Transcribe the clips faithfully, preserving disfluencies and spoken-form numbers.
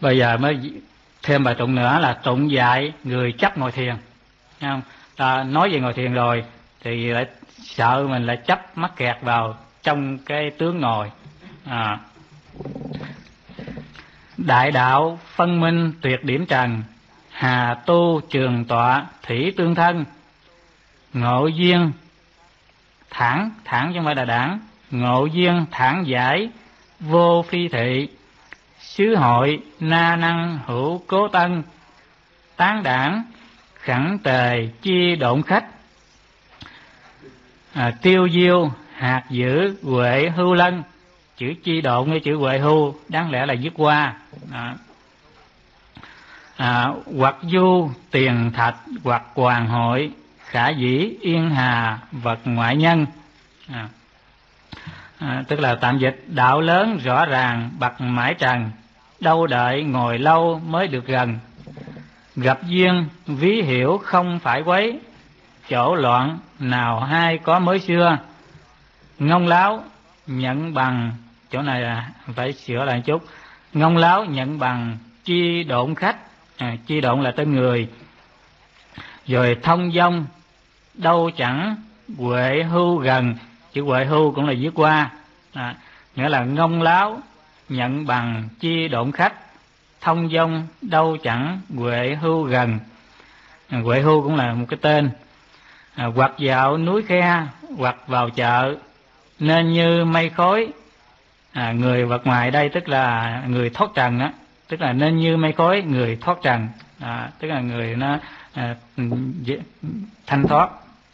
Bây giờ mới thêm bài tụng nữa là tụng dạy người chấp ngồi thiền. Thấy không? Ta nói về ngồi thiền rồi thì lại sợ mình lại chấp mắc kẹt vào trong cái tướng ngồi. À. Đại đạo phân minh tuyệt điểm trần, hà tu trường tọa thủy tương thân. Ngộ duyên thẳng, thẳng chứ không phải là đảng. Ngộ duyên thẳng giải vô phi thị, xứ hội na năng hữu cố tân. Tán đảng khẳng tề chi độn khách, à, tiêu diêu hạt giữ huệ hưu lân. Chữ chi độn với chữ huệ hưu đáng lẽ là dứt qua. À. À, hoặc du tiền thạch hoặc hoàng hội, khả dĩ yên hà vật ngoại nhân. À. À, tức là tạm dịch đạo lớn rõ ràng bậc mãi trần, đâu đợi ngồi lâu mới được gần. Gặp duyên ví hiểu không phải quấy, chỗ loạn nào hay có mới xưa. Ngông láo nhận bằng, chỗ này là phải sửa lại một chút. Ngông láo nhận bằng chi độn khách, à, chi độn là tên người. Rồi thông dong đâu chẳng huệ hưu gần, chữ huệ hưu cũng là viết qua. À, nghĩa là ngông láo nhận bằng chi độn khách, thông dong đâu chẳng huệ hưu gần. À, huệ hưu cũng là một cái tên. À, hoặc dạo núi khe hoặc vào chợ, nên như mây khói. À, người vật ngoài đây tức là người thoát trần đó, tức là nên như mây khói người thoát trần. À, tức là người nó à, thanh thoát.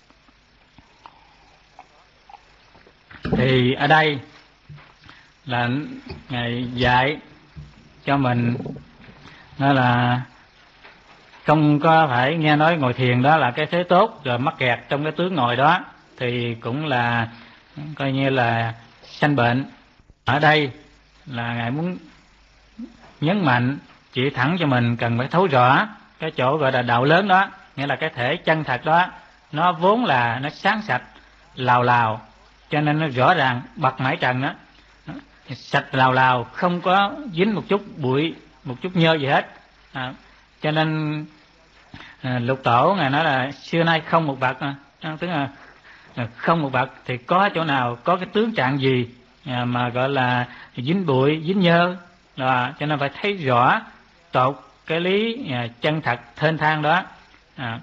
Thì ở đây là Ngài dạy cho mình đó là không có phải nghe nói ngồi thiền đó là cái thế tốt rồi mắc kẹt trong cái tướng ngồi đó thì cũng là coi như là sanh bệnh. Ở đây là Ngài muốn nhấn mạnh chỉ thẳng cho mình cần phải thấu rõ cái chỗ gọi là đạo lớn đó, nghĩa là cái thể chân thật đó nó vốn là nó sáng sạch lào lào, cho nên nó rõ ràng bậc mãi trần đó, sạch lào lào, không có dính một chút bụi một chút nhơ gì hết. À, cho nên à, Lục Tổ Ngài nói là xưa nay không một bậc, à, tức là không một bậc thì có chỗ nào có cái tướng trạng gì à, mà gọi là dính bụi dính nhơ đó, cho nên phải thấy rõ tột cái lý à, chân thật thênh thang đó. À,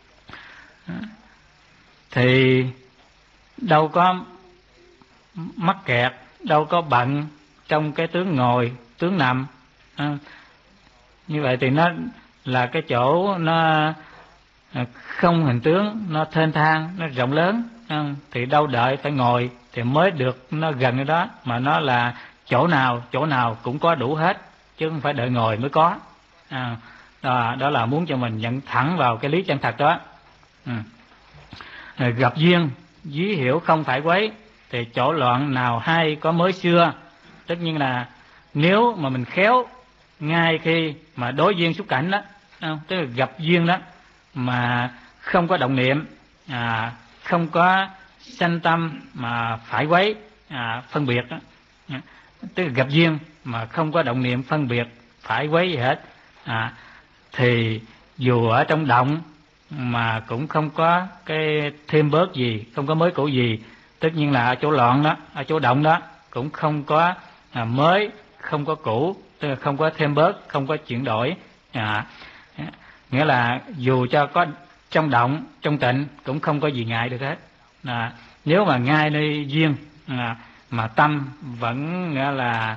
thì đâu có mắc kẹt, đâu có bận trong cái tướng ngồi tướng nằm. À, như vậy thì nó là cái chỗ nó không hình tướng, nó thênh thang, nó rộng lớn. À, thì đâu đợi phải ngồi thì mới được nó gần cái đó, mà nó là chỗ nào chỗ nào cũng có đủ hết, chứ không phải đợi ngồi mới có. À, đó, đó là muốn cho mình nhận thẳng vào cái lý chân thật đó. Ừ. Rồi gặp duyên dí hiểu không phải quấy, thì chỗ loạn nào hay có mới xưa. Tất nhiên là nếu mà mình khéo ngay khi mà đối duyên xúc cảnh đó, tức là gặp duyên đó mà không có động niệm, à, không có sanh tâm mà phải quấy à, phân biệt đó. Tức là gặp duyên mà không có động niệm phân biệt phải quấy gì hết, à, thì dù ở trong động mà cũng không có cái thêm bớt gì, không có mới cũ gì. Tất nhiên là ở chỗ loạn đó, ở chỗ động đó cũng không có à, mới, không có cũ, tức là không có thêm bớt, không có chuyển đổi. À, nghĩa là dù cho có trong động, trong tịnh cũng không có gì ngại được hết. À, nếu mà ngay nơi duyên à, mà tâm vẫn nghĩa là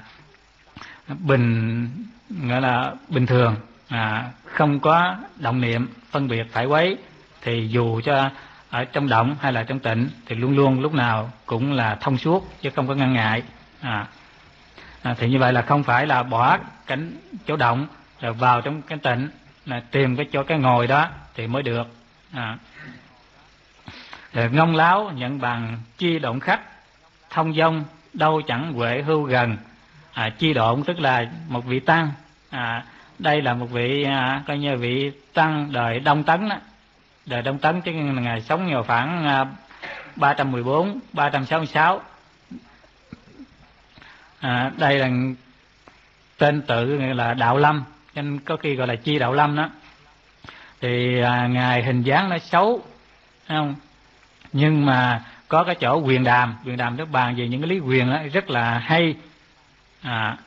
bình, nghĩa là bình thường, à, không có động niệm phân biệt phải quấy, thì dù cho ở trong động hay là trong tịnh thì luôn luôn lúc nào cũng là thông suốt chứ không có ngăn ngại. À, à, thì như vậy là không phải là bỏ cảnh chỗ động rồi vào trong cái tịnh là tìm cái chỗ cái ngồi đó thì mới được. À, rồi ngông láo nhận bằng chi độn khách, thông dong đâu chẳng huệ hưu gần. À, chi độn tức là một vị tăng. À, đây là một vị à, coi như vị tăng đời Đông Tấn đó. Đời Đông Tấn chứ Ngài sống vào khoảng à, ba trăm mười bốn, ba trăm sáu mươi sáu. À, đây là tên tự nghĩa là Đạo Lâm, nên có khi gọi là Chi Đạo Lâm đó. Thì à, ngài hình dáng nó xấu, thấy không? Nhưng mà có cái chỗ quyền đàm, quyền đàm nước bàn về những cái lý quyền đó rất là hay. À,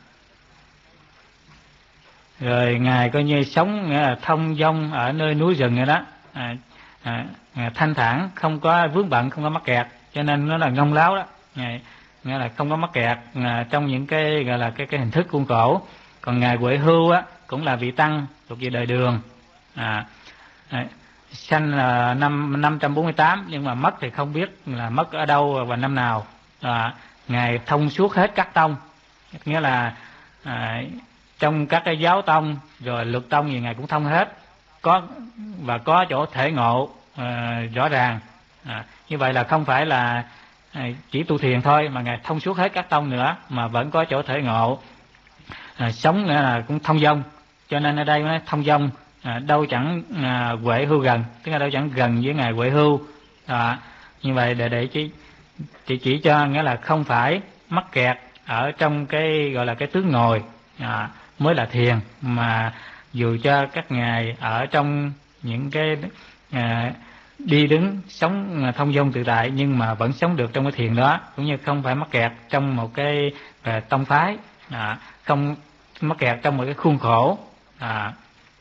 rồi ngài coi như sống nghĩa là thông dong ở nơi núi rừng rồi đó, à, à, thanh thản, không có vướng bận, không có mắc kẹt, cho nên nó là ngông láo đó. Ngài nghĩa là không có mắc kẹt à, trong những cái gọi là cái cái hình thức khuôn khổ. Còn ngài Huệ Hưu á cũng là vị tăng thuộc về đời Đường, à, à, sanh là năm năm trăm bốn mươi tám, nhưng mà mất thì không biết là mất ở đâu và năm nào. À, ngài thông suốt hết các tông, nghĩa là à, trong các cái giáo tông rồi luật tông gì ngài cũng thông hết, có và có chỗ thể ngộ à, rõ ràng. À, như vậy là không phải là à, chỉ tu thiền thôi, mà ngài thông suốt hết các tông nữa, mà vẫn có chỗ thể ngộ. À, sống nữa là cũng thông dong, cho nên ở đây nói thông dong, à, đâu chẳng à, Huệ Hưu gần, tức là đâu chẳng gần với ngài Huệ Hưu. À, như vậy để để chỉ chỉ chỉ cho nghĩa là không phải mắc kẹt ở trong cái gọi là cái tướng ngồi à, mới là thiền, mà dù cho các ngài ở trong những cái à, đi đứng sống thông dong tự tại, nhưng mà vẫn sống được trong cái thiền đó, cũng như không phải mắc kẹt trong một cái à, tông phái, à, không mắc kẹt trong một cái khuôn khổ. À,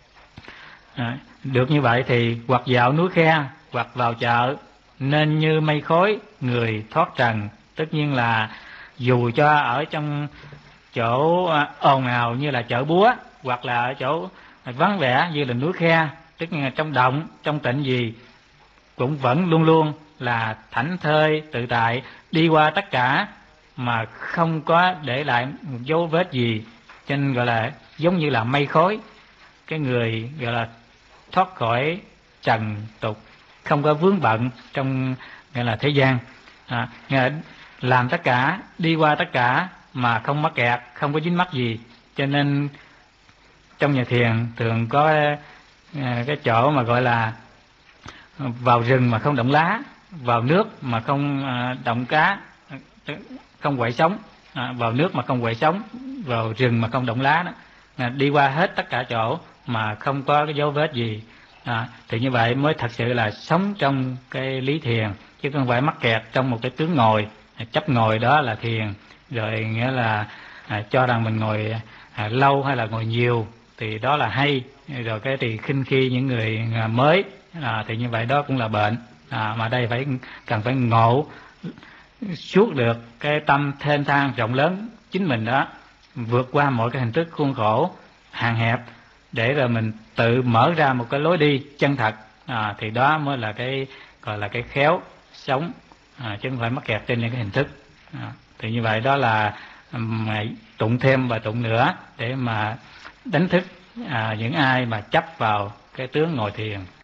à, được như vậy thì hoặc dạo núi khe, hoặc vào chợ, nên như mây khói người thoát trần. Tất nhiên là dù cho ở trong chỗ ồn ào như là chợ búa, hoặc là ở chỗ vắng vẻ như là núi khe, tức là trong động trong tịnh gì, cũng vẫn luôn luôn là thảnh thơi tự tại, đi qua tất cả mà không có để lại một dấu vết gì. Cho nên gọi là giống như là mây khói, cái người gọi là thoát khỏi trần tục, không có vướng bận trong gọi là thế gian, à, làm tất cả, đi qua tất cả mà không mắc kẹt, không có dính mắc gì. Cho nên trong nhà thiền thường có cái chỗ mà gọi là vào rừng mà không động lá, vào nước mà không động cá, không quậy sống, à, vào nước mà không quậy sống, vào rừng mà không động lá đó, à, đi qua hết tất cả chỗ mà không có cái dấu vết gì. À, thì như vậy mới thật sự là sống trong cái lý thiền, chứ không phải mắc kẹt trong một cái tướng ngồi, chấp ngồi đó là thiền, rồi nghĩa là à, cho rằng mình ngồi à, lâu hay là ngồi nhiều thì đó là hay, rồi cái thì khinh khi những người mới, à, thì như vậy đó cũng là bệnh. À, mà đây phải cần phải ngộ suốt được cái tâm thênh thang rộng lớn chính mình đó, vượt qua mọi cái hình thức khuôn khổ hạn hẹp, để rồi mình tự mở ra một cái lối đi chân thật, à, thì đó mới là cái gọi là cái khéo sống, à, chứ không phải mắc kẹt trên những cái hình thức. À, thì như vậy đó là um, tụng thêm và tụng nữa để mà đánh thức à, những ai mà chấp vào cái tướng ngồi thiền.